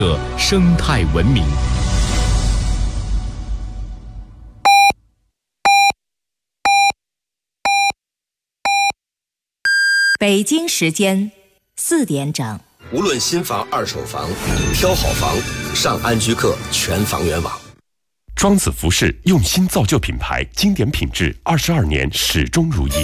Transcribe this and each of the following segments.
的生态文明。 北京时间4点整。 无论新房、二手房，挑好房，上安居客全房源网。 庄子服饰用心造就品牌，经典品质，22年始终如一。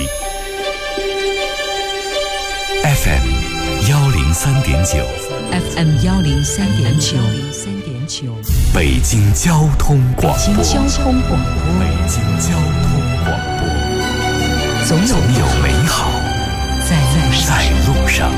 FM 103.9 FM 103.9 北京交通广播。 北京交通广播。 北京交通广播。总有美好在路上。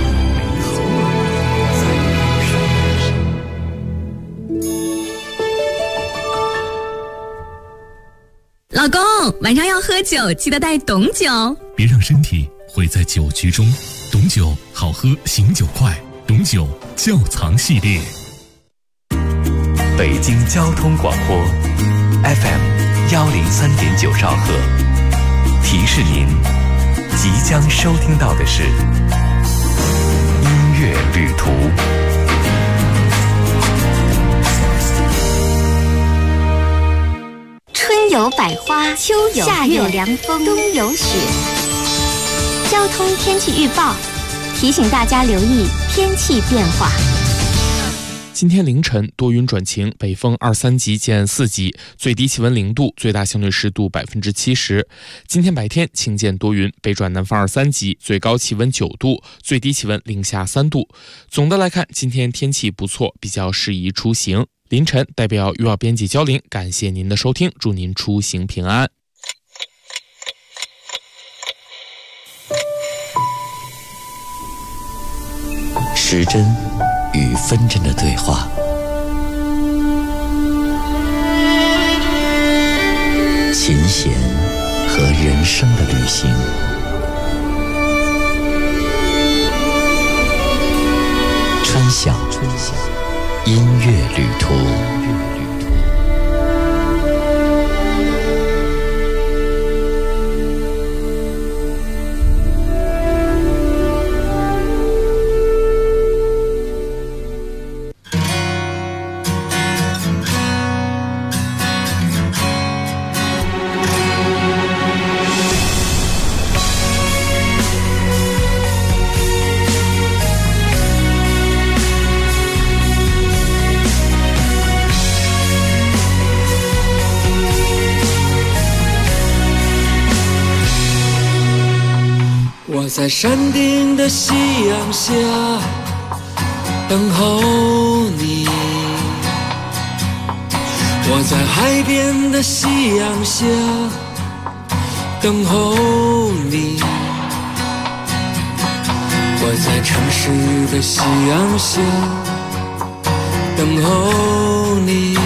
老公，晚上要喝酒，记得带董酒。 别让身体毁在酒局中。董酒好喝，醒酒快。董酒窖藏系列。 北京交通广播 FM 103.9兆赫，提示您即将收听到的是音乐旅途。 春有百花，秋有夏有凉风，冬有雪。交通天气预报提醒大家留意天气变化。 今天凌晨多云转晴，北风2、3级见4级，最低气温0度，最大相对湿度70%。今天白天晴见多云，北转南风2、3级，最高气温9度，最低气温零下3度。总的来看，今天天气不错，比较适宜出行。凌晨代表预报编辑焦玲，感谢您的收听，祝您出行平安。 时针与分针的对话，琴弦和人生的旅行，春晓音乐旅途。 我在山顶的夕阳下等候你，我在海边的夕阳下等候你，我在城市的夕阳下等候你，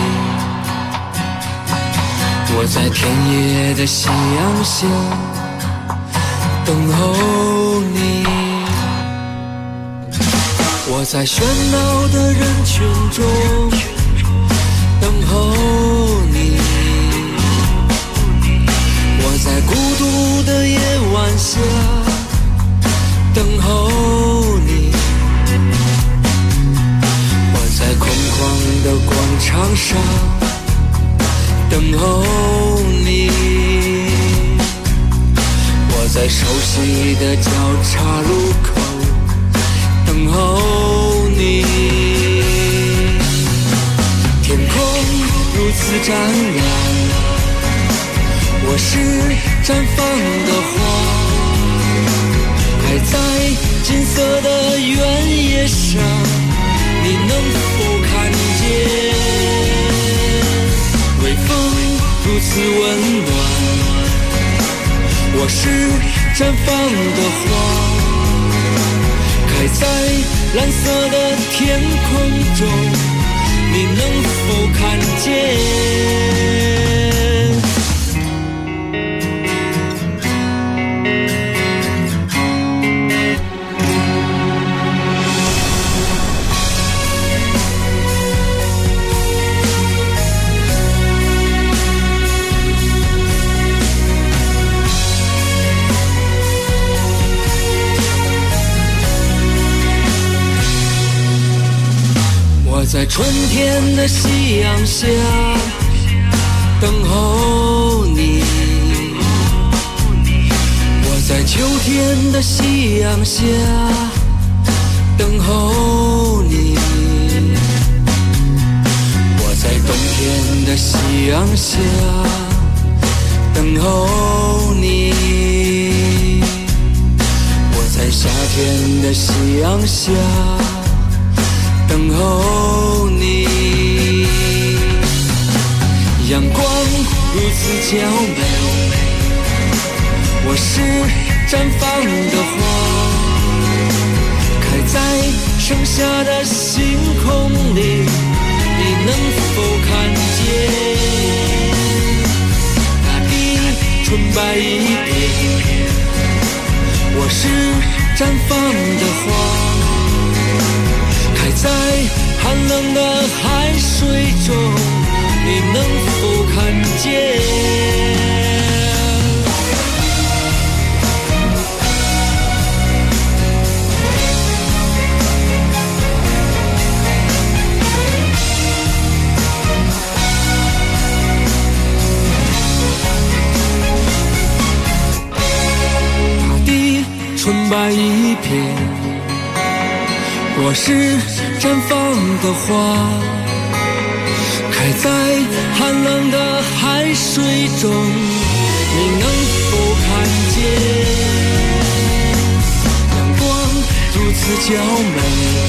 我在田野的夕阳下等候你，我在喧闹的人群中等候你，我在孤独的夜晚下等候你，我在空旷的广场上等候你，我在熟悉的交叉路口等候你，天空如此湛蓝，我是绽放的花，还在金色的原野上，你能否看见？微风如此温暖，我是绽放的花，开在蓝色的天空中，你能否看见？我在在春天的夕阳下等候你，我在秋天的夕阳下等候你，我在冬天的夕阳下等候你，我在夏天的夕阳下等候你。阳光如此娇美，我是绽放的花，开在盛夏的星空里，你能否看见？大地纯白一片，我是绽放的花，开在寒冷的海水中，你能否看见？大地纯白一片，我是绽放的花，开在寒冷的海水中，你能否看见？阳光如此娇美，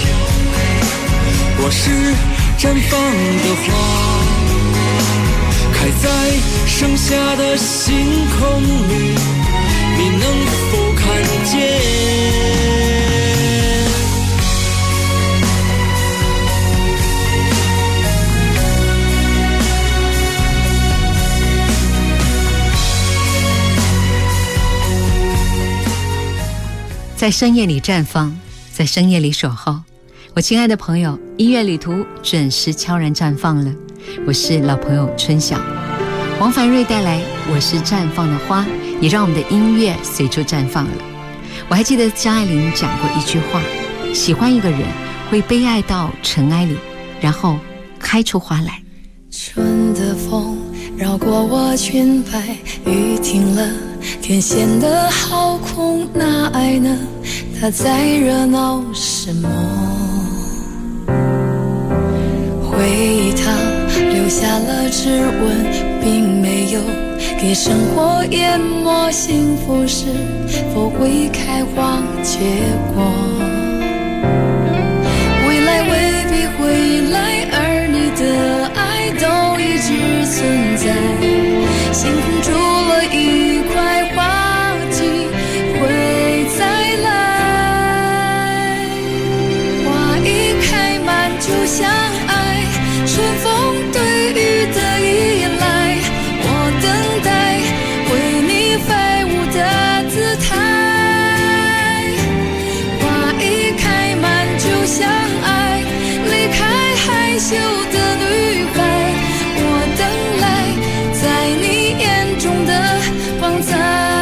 我是绽放的花，开在盛夏的星空里，你能否看见？ 在深夜里绽放，在深夜里守候。我亲爱的朋友，音乐旅途准时悄然绽放了。我是老朋友春晓，王凡瑞带来我是绽放的花，也让我们的音乐随处绽放了。我还记得张爱玲讲过一句话，喜欢一个人会悲哀到尘埃里，然后开出花来。 春的风绕过我裙摆，雨停了，天显得好空，那爱呢？它在热闹什么？回忆它留下了指纹，并没有给生活淹没。幸福是否会开花结果？未来未必会来，而你的爱都一直存在，星空住了一块花季会再来，花一开满就像爱，春风对雨的依赖，我等待为你飞舞的姿态，花一开满就像爱，离开害羞的女孩，我等来在你眼中的光彩。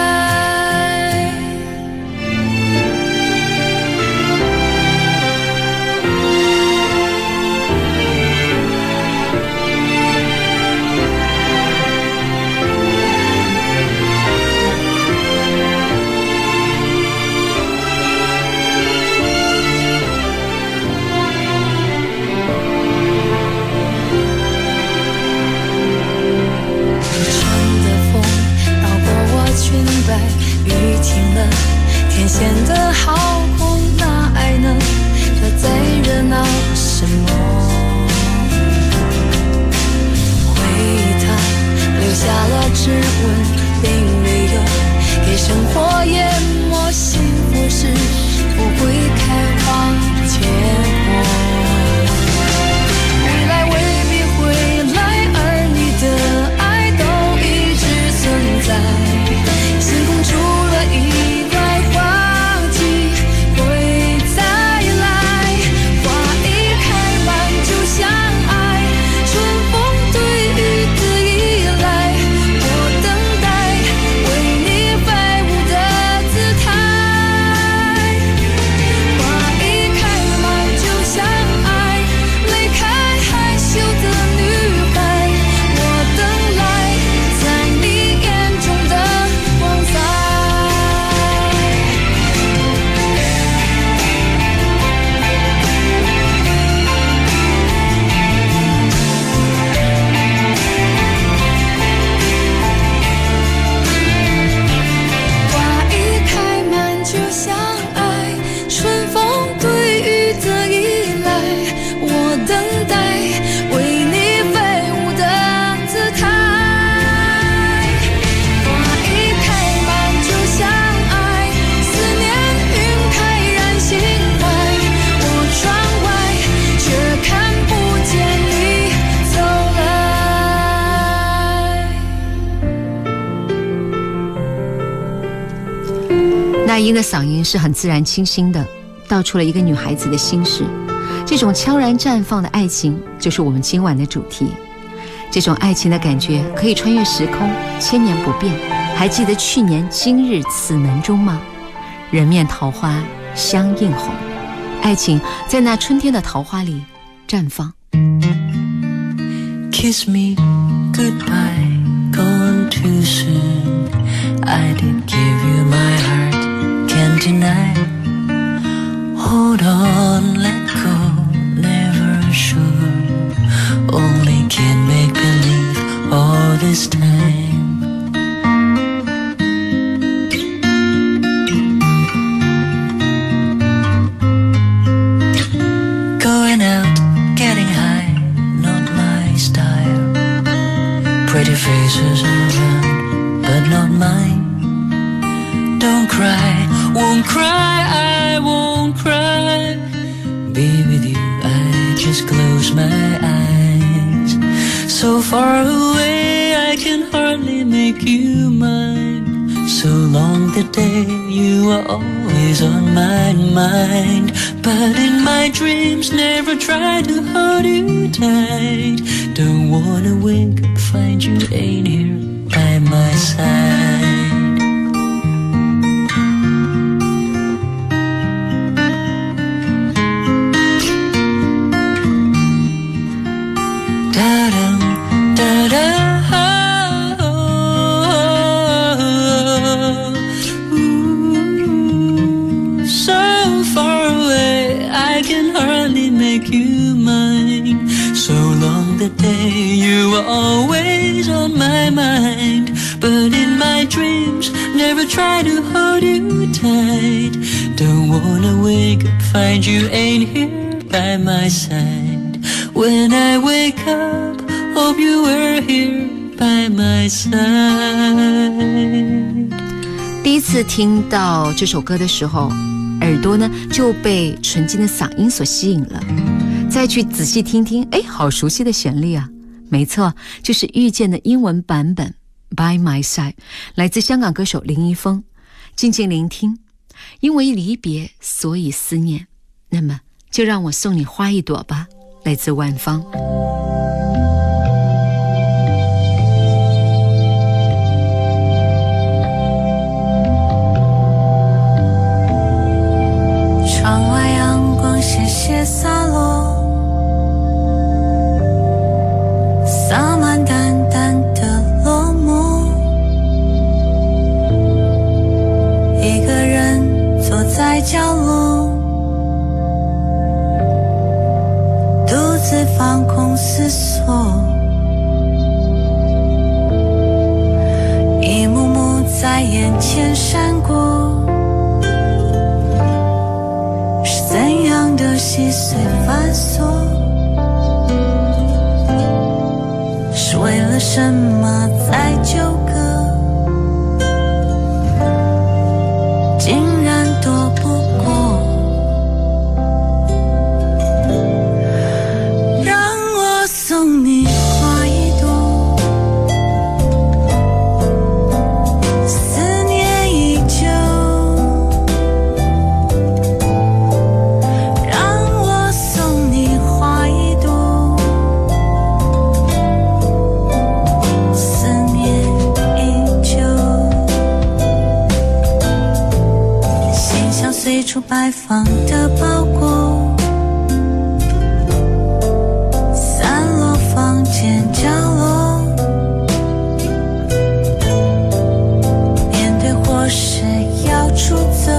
那英的嗓音是很自然清新的，道出了一个女孩子的心事。这种悄然绽放的爱情就是我们今晚的主题。这种爱情的感觉可以穿越时空，千年不变。还记得去年今日此门中吗？人面桃花相映红，爱情在那春天的桃花里绽放。 Kiss me goodbye, gone too soon. I did give you my heart, can't deny. Hold on, let go, never sure. Only can make believe all this time. Going out, getting high, not my style. Pretty faces around, but not mine. Don't cry, won't cry, I won't cry. Be with you, I just close my eyes. So far away, I can hardly make you mine. So long the day, you are always on my mind. But in my dreams, never try to hold you tight. Don't wanna wake up, find you ain't here by my side. You mine. So long the day, you are always on my mind. But in my dreams, never try to hold you tight. Don't wanna wake up, find you ain't here by my side. When I wake up, hope you were here by my side. 第一次听到这首歌的时候，耳朵呢就被纯净的嗓音所吸引了。再去仔细听听，哎，好熟悉的旋律啊！没错，就是遇见的英文版本 By My Side， 来自香港歌手林一峰。静静聆听，因为离别，所以思念。那么，就让我送你花一朵吧，来自万芳。 窗外阳光斜斜洒落，洒满淡淡的落寞。一个人坐在角落，独自放空思索，一幕幕在眼前闪过。怎样的细碎繁琐，是为了什么在纠葛，竟然躲不过。让我送你花一朵，思念依旧。随处摆放的包裹，散落房间角落，面对或是要出走，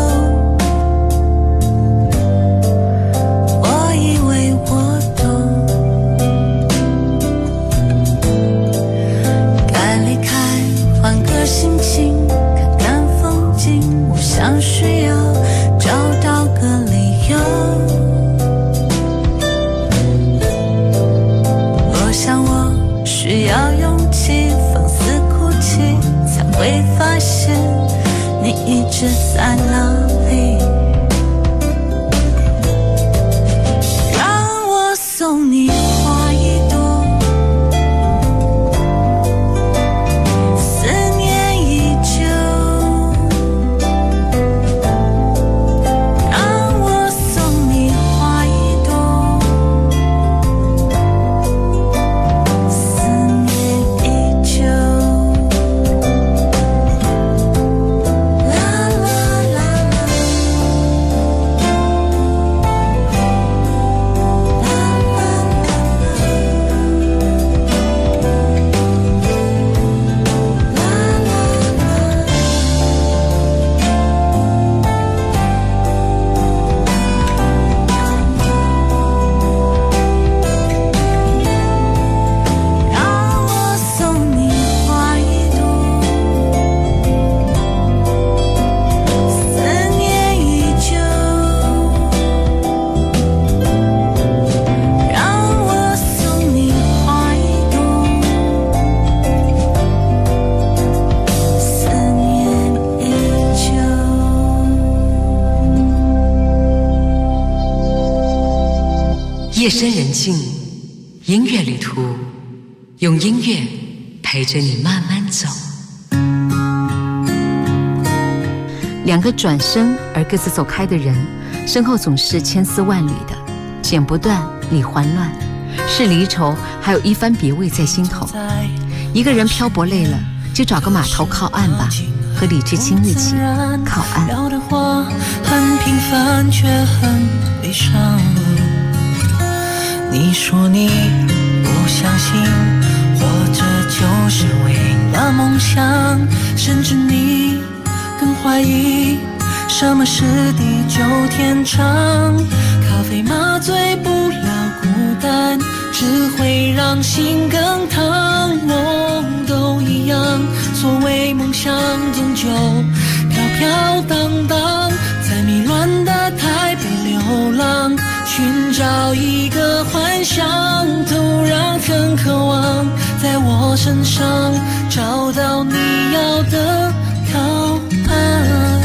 我以为我懂，该离开，换个心情，看看风景，我想需要找到个理由，我想我需要勇气，放肆哭泣，才会发现你一直在哪里。让我送你花一朵，思念依旧。 夜深人静，音乐旅途，用音乐陪着你慢慢走。两个转身而各自走开的人，身后总是千丝万缕的，剪不断，理还乱，是离愁，还有一番别味在心头。一个人漂泊累了，就找个码头靠岸吧，和李志清一起靠岸。 聊的话很平凡，却很悲伤。你说你不相信，活着就是为了梦想，甚至你更怀疑什么是地久天长。咖啡麻醉不了孤单，只会让心更烫。我都一样，所谓梦想终究飘飘荡荡，在迷乱的台北流浪，寻找一个幻想，突然很渴望在我身上找到你要的靠岸。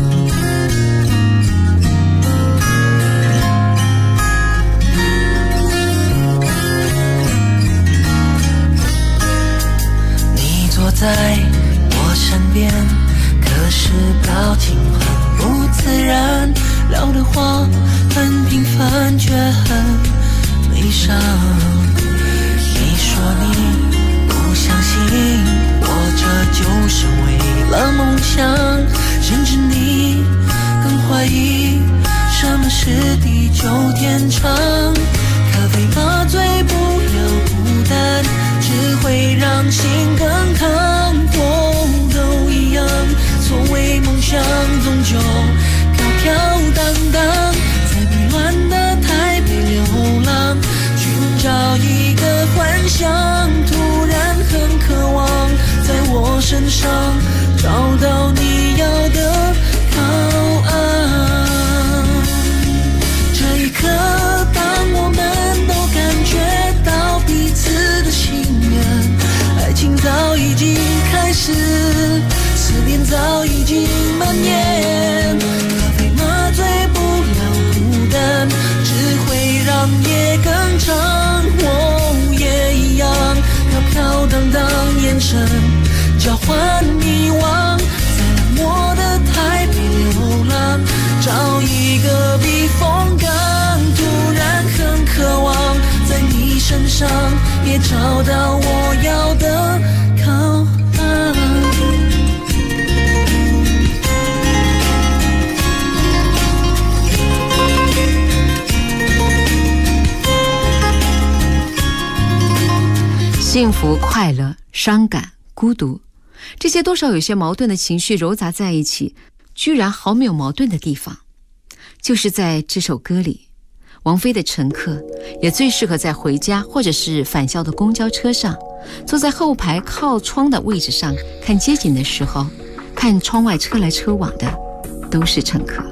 你坐在我身边，可是表情很不自然，聊的话很平凡，却很悲伤。你说你不相信，活着就是为了梦想，甚至你更怀疑什么是地久天长。咖啡麻醉不了孤单，只会让心更烫。都一样，所谓梦想终究飘飘荡荡，在迷乱的台北流浪，寻找一个幻想，突然很渴望在我身上找到你要的靠岸。这一刻，当我们都感觉到彼此的心愿，爱情早已经开始，思念早已经蔓延。咖啡麻醉不了孤单，只会让夜更长。我也一样，飘飘荡荡，眼神交换迷惘，在冷漠的台北流浪，找一个避风港，突然很渴望在你身上也找到我要的靠岸。 幸福、快乐、伤感、孤独，这些多少有些矛盾的情绪糅杂在一起，居然毫没有矛盾的地方。就是在这首歌里，王菲的乘客也最适合在回家或者是返校的公交车上，坐在后排靠窗的位置上看街景的时候，看窗外车来车往的都是乘客。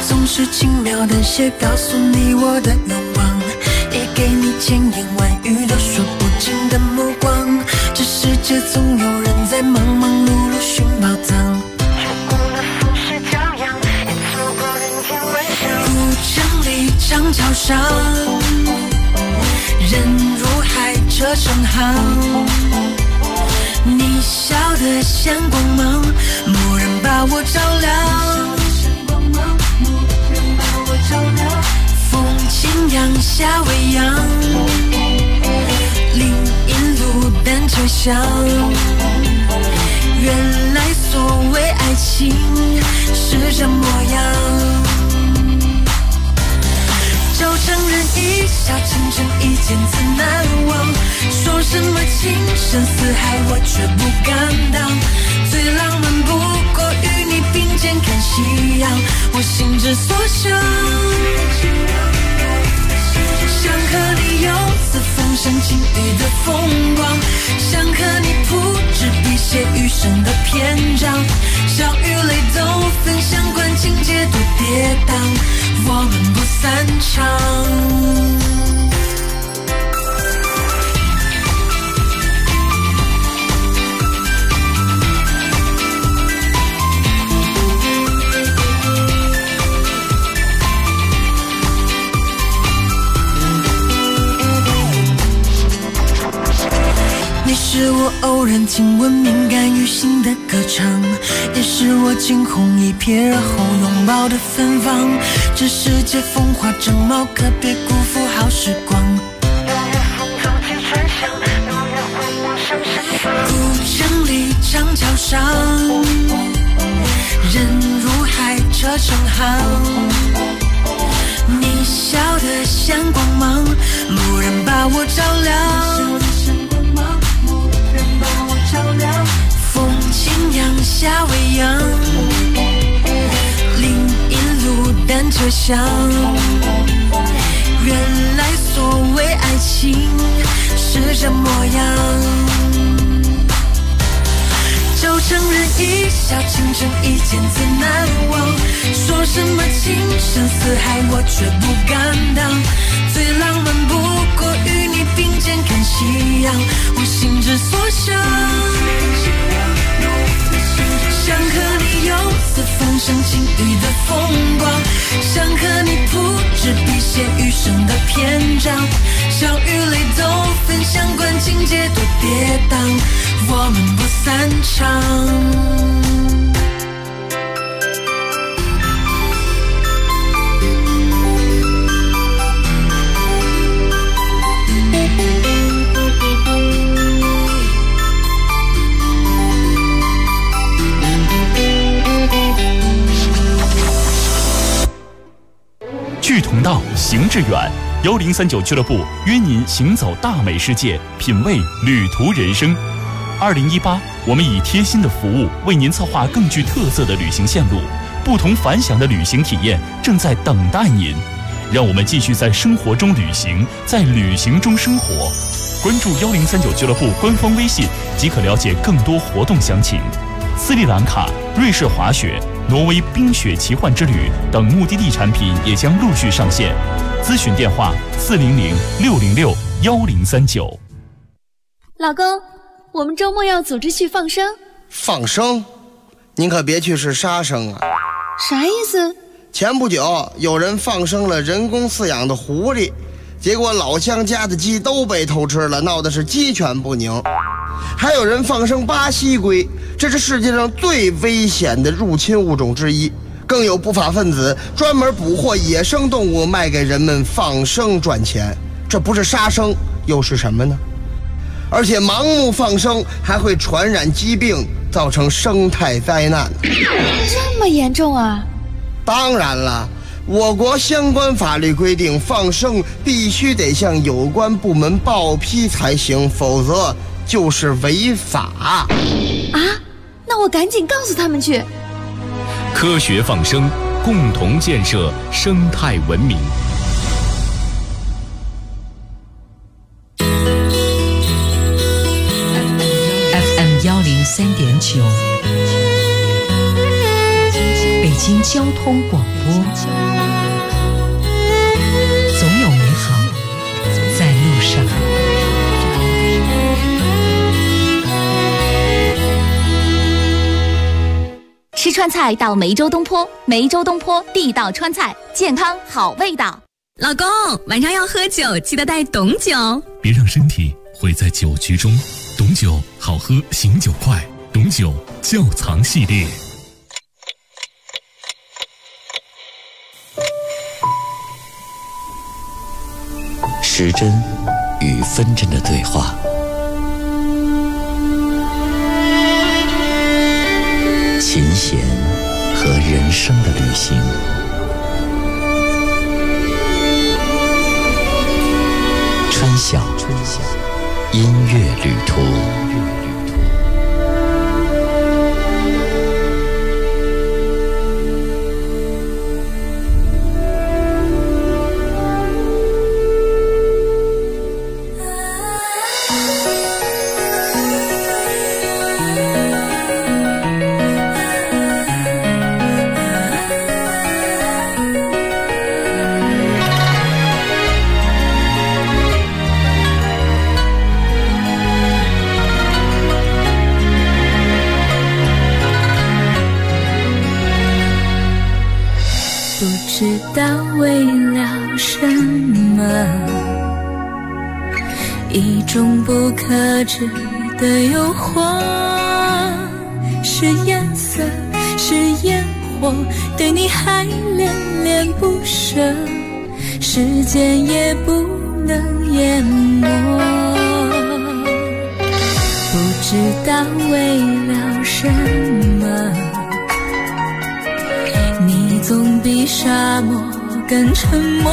总是轻描淡写告诉你我的愿望，也给你千言万语都说不尽的目光。这世界总有人在忙忙碌碌寻宝藏，古城里长桥上，人如海车成行，你笑得像光芒，蓦然把我照亮。风轻扬夏未央，林荫路单车响，原来所谓爱情是这模样。就承认一笑倾城，一见自难忘。说什么情深似海，我却不敢当。最浪漫不过与你并肩看夕阳，我心之所向。想和你游四风生情雨的风光，想和你铺纸笔写余生的篇章。笑与泪都分享，管情节多跌宕，我们不散场。你是我偶然听闻敏感于心的歌唱，也是我惊鸿一瞥而后拥抱的芬芳。这世界风华正茂，可别辜负好时光。古城里长桥上，人如海车成行，你笑得像光芒，蓦然把我照亮。风轻扬夏未央，林荫路单车响，原来所谓爱情是这模样。就承认一笑倾城，一见自难忘。说什么情深似海，我却不敢当。最浪漫不过与你并肩看夕阳，我心之所向。想和你游四风生情雨的风光，想和你铺纸笔写余生的篇章。笑与泪都分享，管情节多跌宕，我们不散场。 志同道，行致远。1039俱乐部约您行走大美世界，品味旅途人生。2018，我们以贴心的服务为您策划更具特色的旅行线路，不同凡响的旅行体验正在等待您。让我们继续在生活中旅行，在旅行中生活。关注1039俱乐部官方微信即可了解更多活动详情。斯里兰卡、瑞士滑雪、挪威冰雪奇幻之旅等目的地产品也将陆续上线。咨询电话400-606-1039。 老公，我们周末要组织去放生。 放生？您可别去是杀生啊！ 啥意思？ 前不久有人放生了人工饲养的狐狸，结果老乡家的鸡都被偷吃了，闹的是鸡犬不宁。还有人放生巴西龟，这是世界上最危险的入侵物种之一。更有不法分子专门捕获野生动物卖给人们放生赚钱，这不是杀生又是什么呢？而且盲目放生还会传染疾病，造成生态灾难。 这么严重啊？ 当然了，我国相关法律规定，放生必须得向有关部门报批才行，否则就是违法。 啊？那我赶紧告诉他们去。 科学放生，共同建设生态文明。 FM 103.9，北京交通广播。 播，总有美好在路上。 吃川菜到梅州东坡，梅州东坡地道川菜，健康好味道。 老公，晚上要喝酒，记得带董酒， 别让身体毁在酒局中。董酒好喝，醒酒快。董酒窖藏系列。 时针与分针的对话，琴弦和人生的旅行，春晓音乐旅途。 知道为了什么，一种不可知的诱惑，是颜色，是烟火，对你还恋恋不舍，时间也不能淹没。不知道为了什么，总比沙漠更沉默，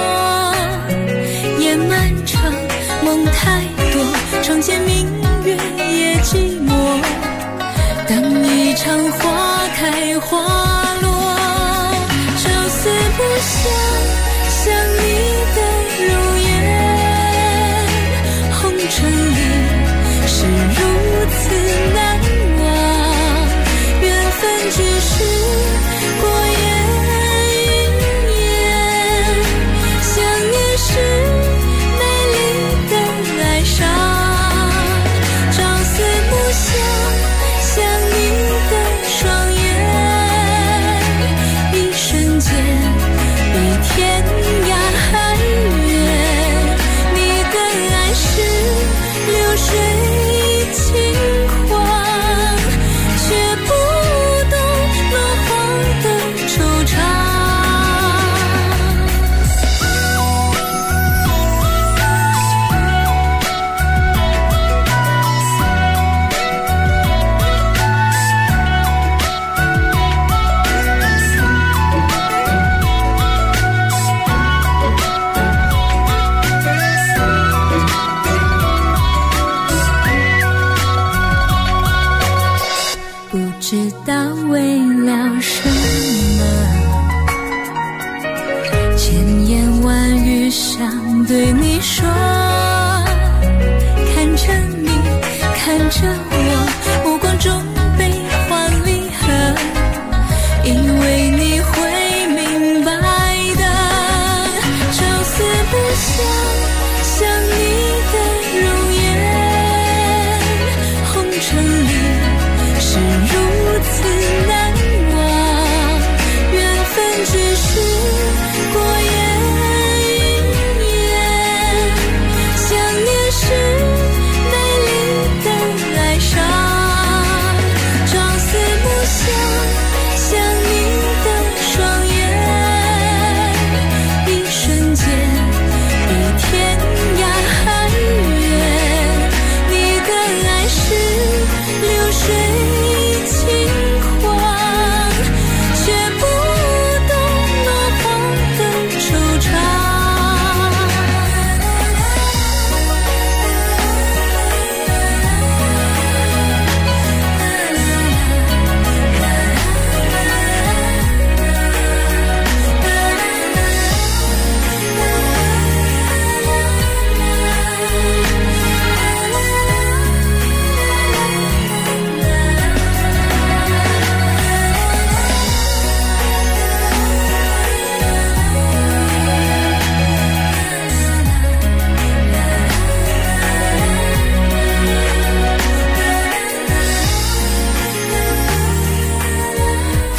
夜漫长，梦太多，窗前明月也寂寞。当一场花开花落，朝思不想，想你的容颜，红尘里是如此难忘，缘分只是过眼。是美丽的哀伤，朝思暮想，想你的双眼，一瞬间比天涯还远。你的爱是流水轻狂，却不懂落花的惆怅。知道为了什么，千言万语想对你说，看着你，看着我，目光中悲欢离合，因为你会明白的。朝思不想，想你的容颜，红尘里是如此难忘，缘分只是过眼云烟，想念是美丽的哀伤。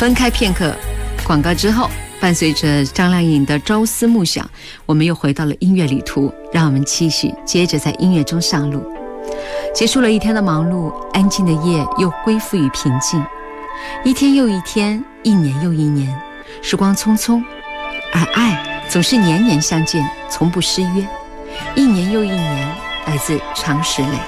分开片刻，广告之后，伴随着张靓颖的《朝思暮想》，我们又回到了音乐旅途，让我们继续接着在音乐中上路。结束了一天的忙碌，安静的夜又恢复于平静。一天又一天，一年又一年，时光匆匆，而爱总是年年相见，从不失约。一年又一年，来自常石磊。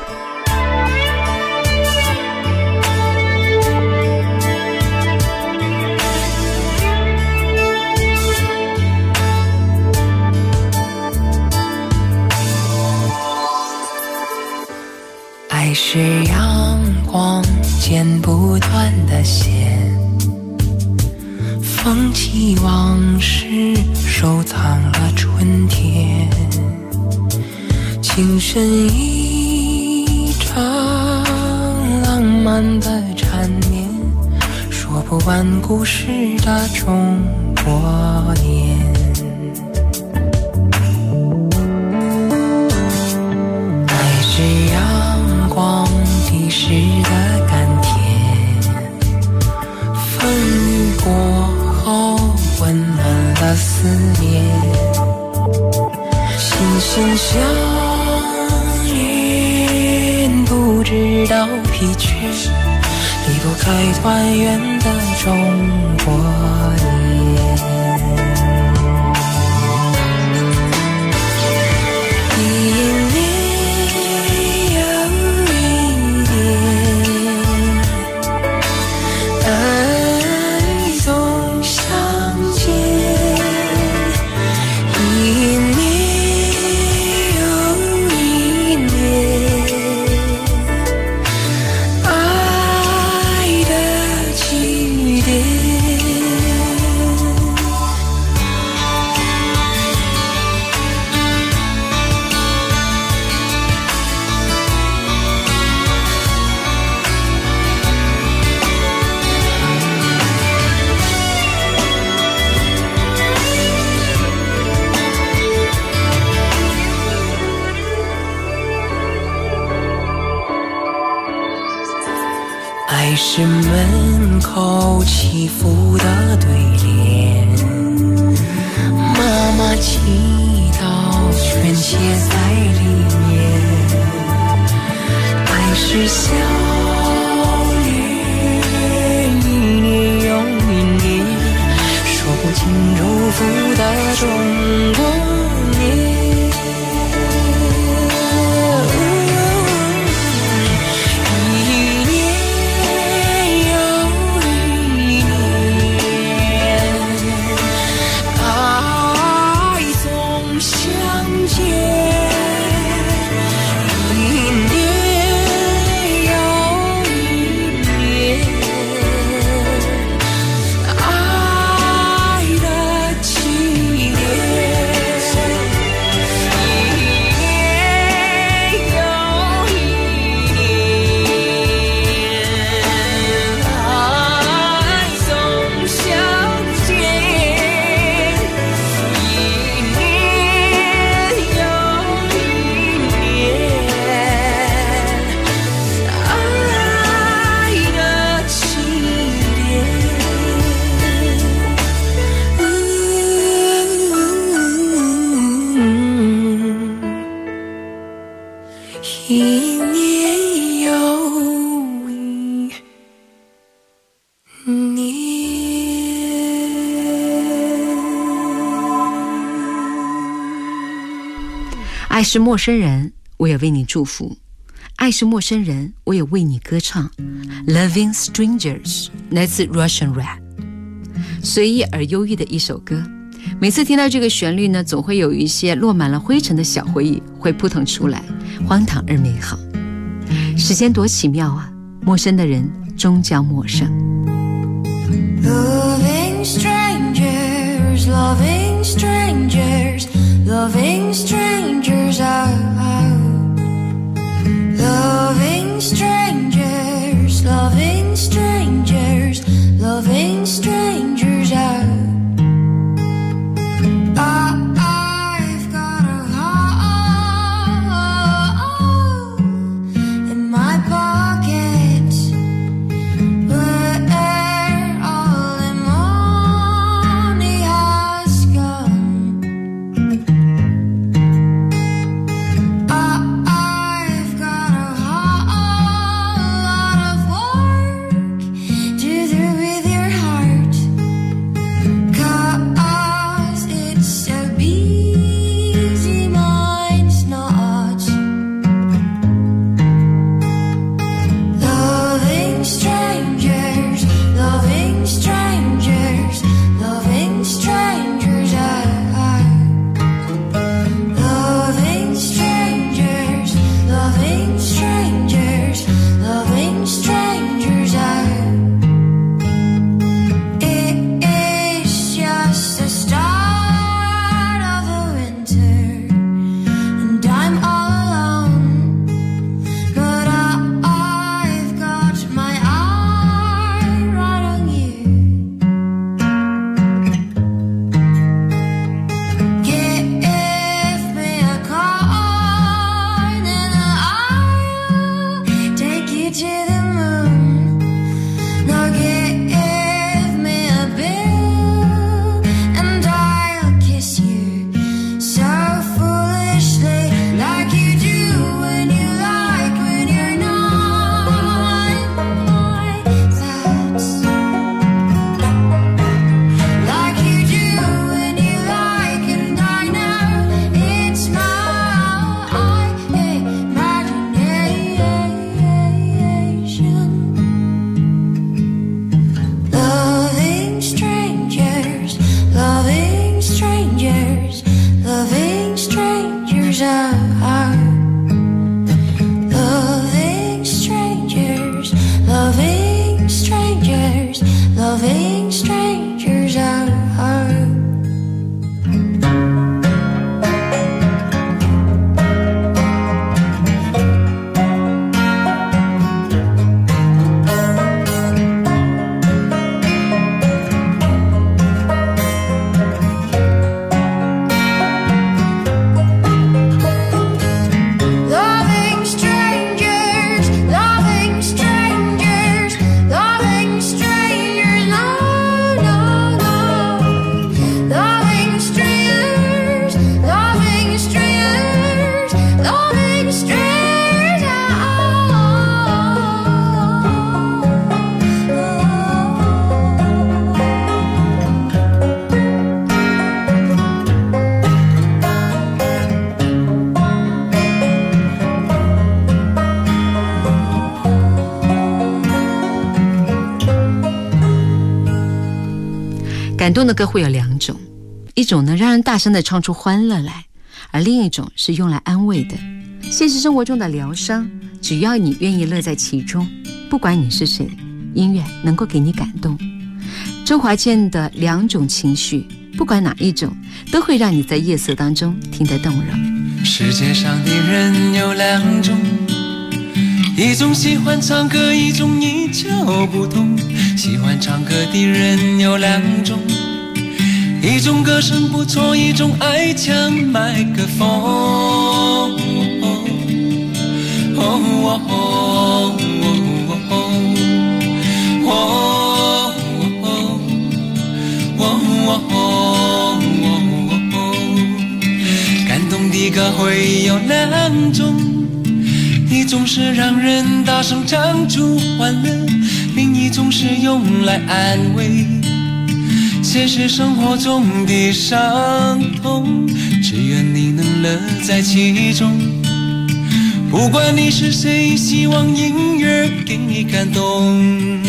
爱是阳光剪不断的线，风起往事，收藏了春天。情深一场浪漫的缠绵，说不完故事的中国年。爱是阳光滴湿的甘甜，风雨过后温暖了思念。心心相印，不知道疲倦，离不开团圆的中国年。爱是门口起伏的对联，妈妈祈祷全写在里面。爱是笑脸，一年又一年，说不尽祝福的中国年。 爱是陌生人，我也为你祝福；爱是陌生人，我也为你歌唱。Loving Strangers 来自 Russian Red， 随意而忧郁的一首歌。每次听到这个旋律呢，总会有一些落满了灰尘的小回忆会扑腾出来，荒唐而美好。时间多奇妙啊，陌生的人终将陌生。 Loving strangers, loving strangers, loving strangers out. Loving strangers, loving strangers, loving strangers out. I've got a hole in my pocket where all in 感动的歌会有2种，一种呢让人大声的唱出欢乐来，而另一种是用来安慰的。现实生活中的疗伤，只要你愿意乐在其中，不管你是谁，音乐能够给你感动。周华健的2种情绪，不管哪一种，都会让你在夜色当中听得动容。 世界上的人有2种，一种喜欢唱歌，一种一窍不通。喜欢唱歌的人有2种，一种歌声不错，一种爱抢麦克风。感动的歌会有2种，一种是让人大声唱出欢乐，另一种是用来安慰现实生活中的伤痛。只愿你能乐在其中，不管你是谁，希望音乐给你感动。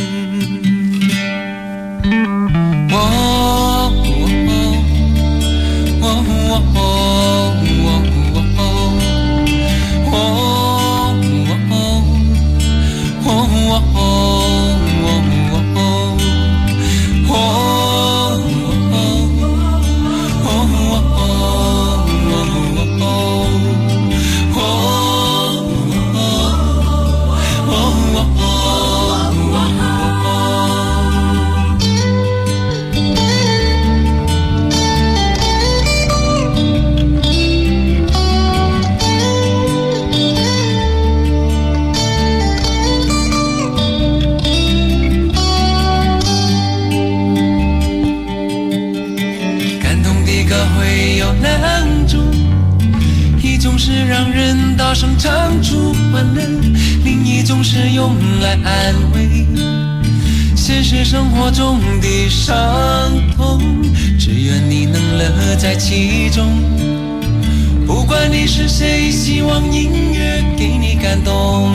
大声唱出欢乐，另一种是用来安慰现实生活中的伤痛。只愿你能乐在其中，不管你是谁，希望音乐给你感动。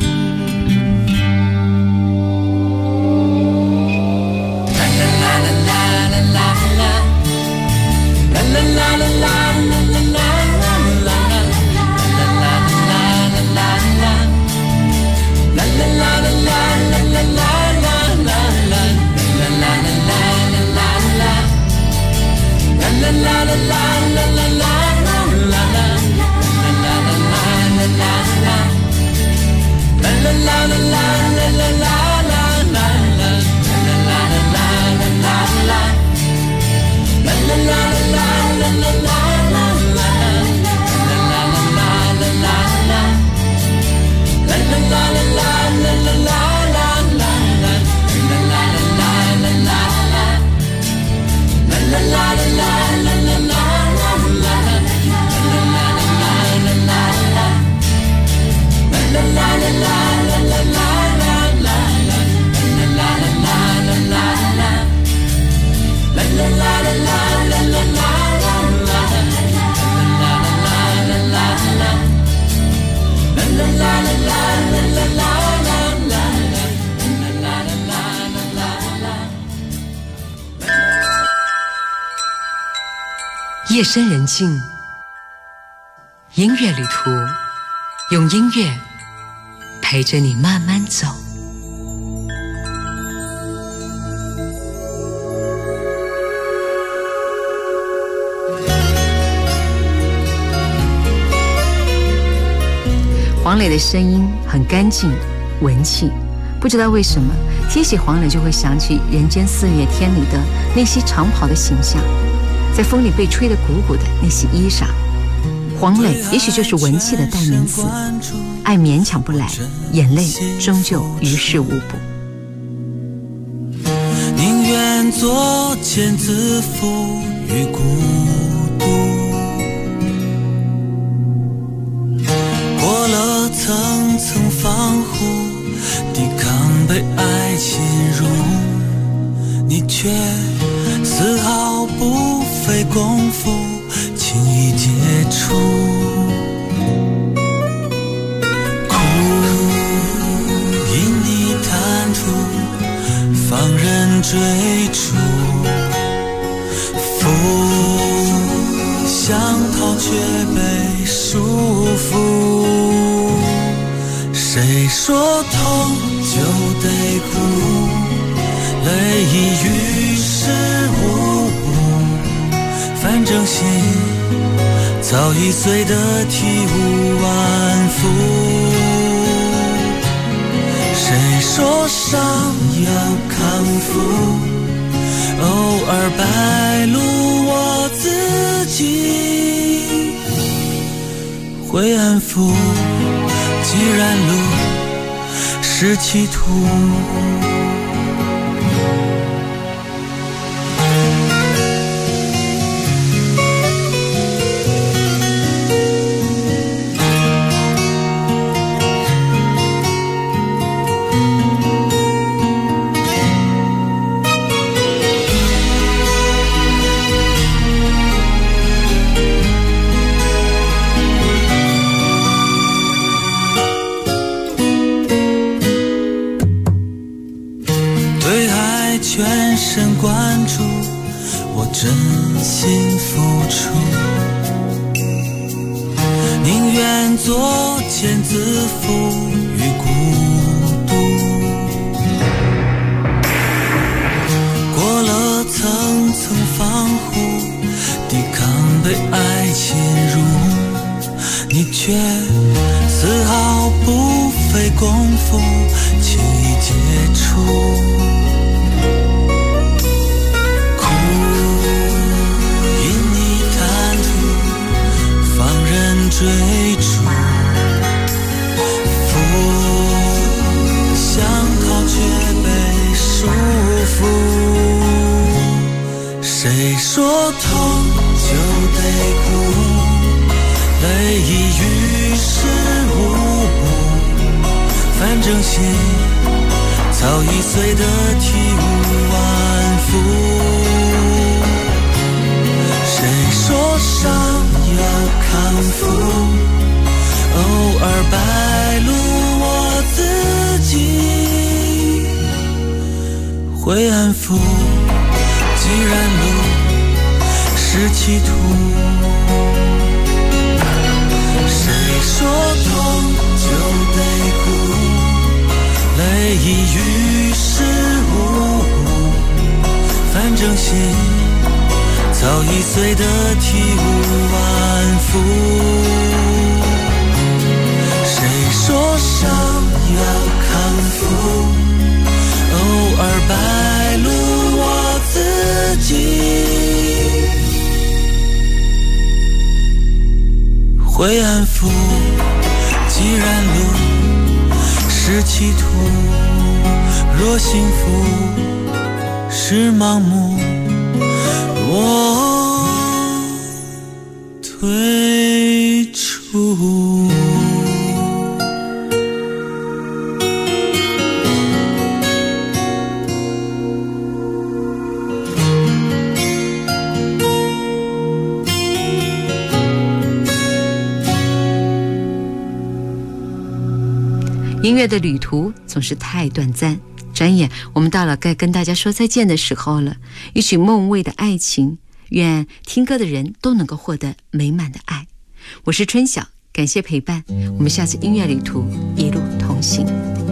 夜深人静，音乐旅途，用音乐陪着你慢慢走。 黄磊的声音很干净文气，不知道为什么提起黄磊就会想起《人间四月天》里的那些长袍的形象，在风里被吹得鼓鼓的那些衣裳。黄磊也许就是文气的代名词，爱勉强不来，眼泪终究于事无补。 宁愿作茧自缚于孤独，过了层层防护，抵抗被爱侵入，你却丝毫不费功夫轻易接触。苦因你贪图放任追逐， 却被束缚。谁说痛就得哭，泪已于事无补，反正心早已碎得体无完肤。谁说伤要康复，偶尔败露我自己会安抚，既然路是歧途。全神贯注，我真心付出，宁愿作茧自缚于孤独。过了层层防护，抵抗被爱侵入，你却丝毫不费功夫轻易接触。追逐，负想逃却被束缚。谁说痛就得哭，泪已于事无补，反正心早已碎得体无完肤。谁说伤要康复，偶尔败露我自己会安抚，既然路是歧途。谁说痛就得哭，泪已于事无补，反正心早已碎得体无完肤。谁说伤要康复，偶尔败露我自己会安抚，既然路是歧途，若幸福是盲目，我退出。 音乐的旅途总是太短暂，转眼我们到了该跟大家说再见的时候了。一曲梦寐的爱情，愿听歌的人都能够获得美满的爱。我是春晓，感谢陪伴，我们下次音乐旅途一路同行。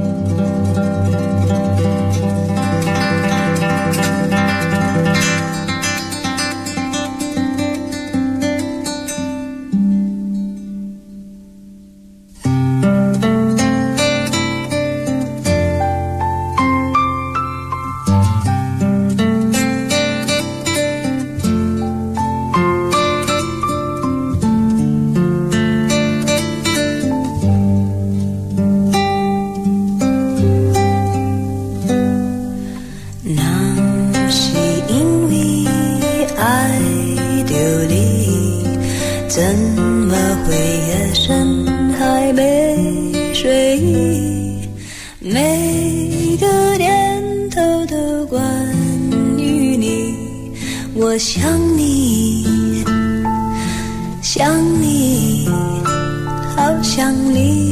我想你，想你，好想你。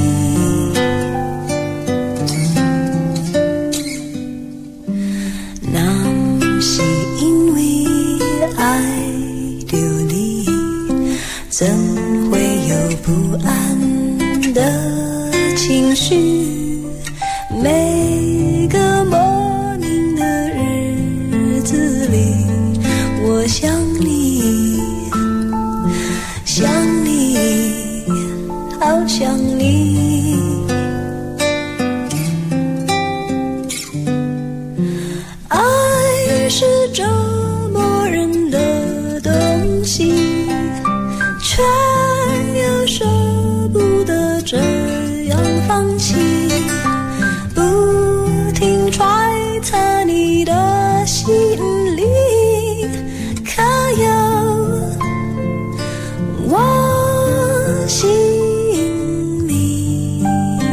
那是因为爱着你， 怎会有不安的情绪？每个莫名的日子里，我想你，想你，好想你。爱是折磨人的东西，却又舍不得这样放弃，不停揣测你的心里，可有我心里？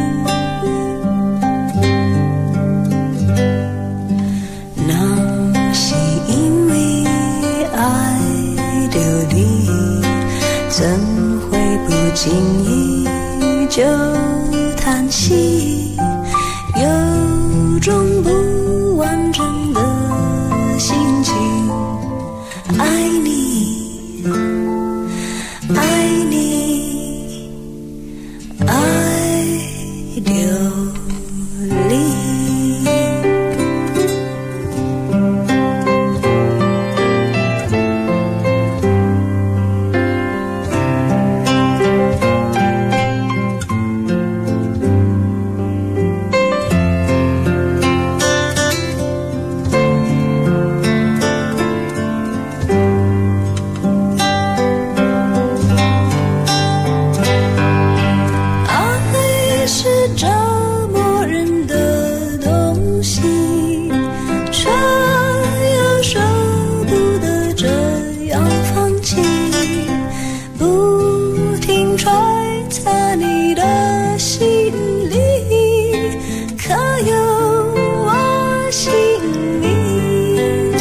那是因为爱流离，怎会不经意就叹息，有种不完整的心情。爱你，爱你，爱流离。爱是折磨人的东西，却又舍不得这样放弃，不停揣测你的心里，可有我心里？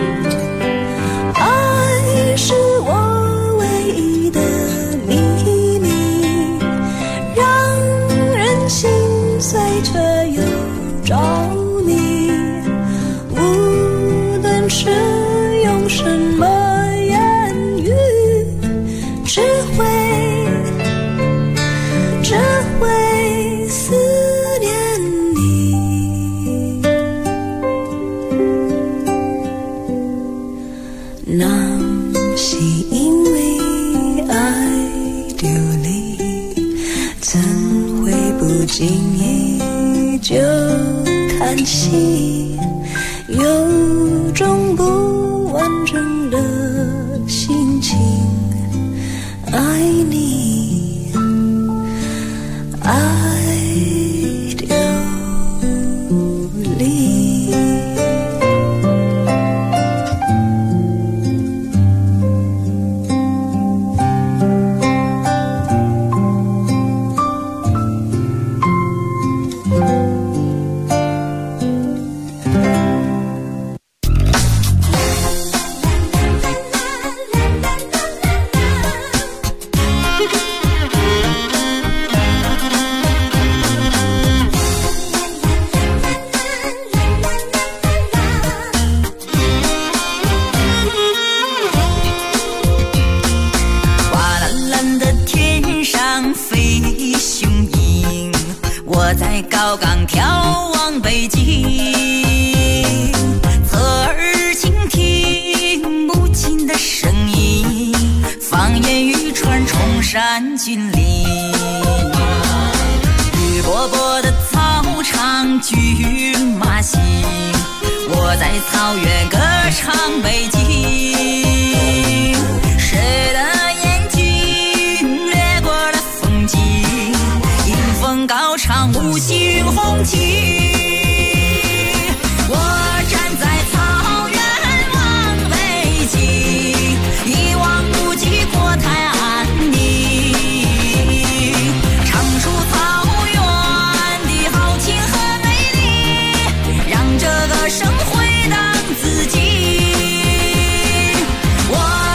爱是我唯一的秘密，让人心碎却又着迷，无论是用什么言语，只会思念你。那是因为爱流离，怎会不经意就叹息，有种不完整的心情。爱你，爱流离。 瓦蓝蓝的天上飞雄鹰，我在高岗眺望北京，侧耳倾听母亲的声音，放眼欲穿崇山峻岭。绿波波的草场骏马行，我在草原歌唱北京。谁的眼睛掠过了风景，迎风高唱五星红旗。我站在草原望北京，一望无际国泰安宁，唱出草原的豪情和美丽，让这个生回荡自己。我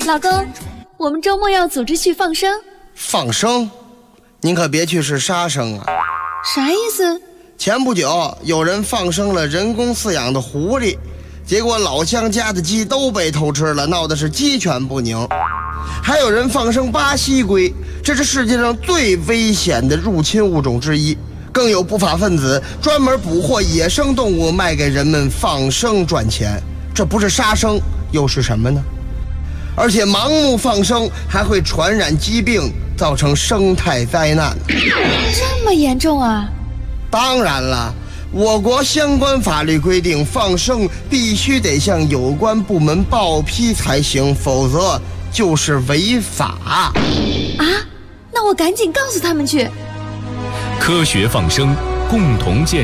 老公，我们周末要组织去放生。 放生？您可别去是杀生啊！ 啥意思？ 前不久有人放生了人工饲养的狐狸，结果老乡家的鸡都被偷吃了，闹得是鸡犬不宁。还有人放生巴西龟，这是世界上最危险的入侵物种之一。更有不法分子专门捕获野生动物卖给人们放生赚钱，这不是杀生又是什么呢？而且盲目放生还会传染疾病，造成生态灾难。 这么严重啊？ 当然了，我国相关法律规定，放生必须得向有关部门报批才行，否则就是违法。 啊？那我赶紧告诉他们去。 科学放生，共同建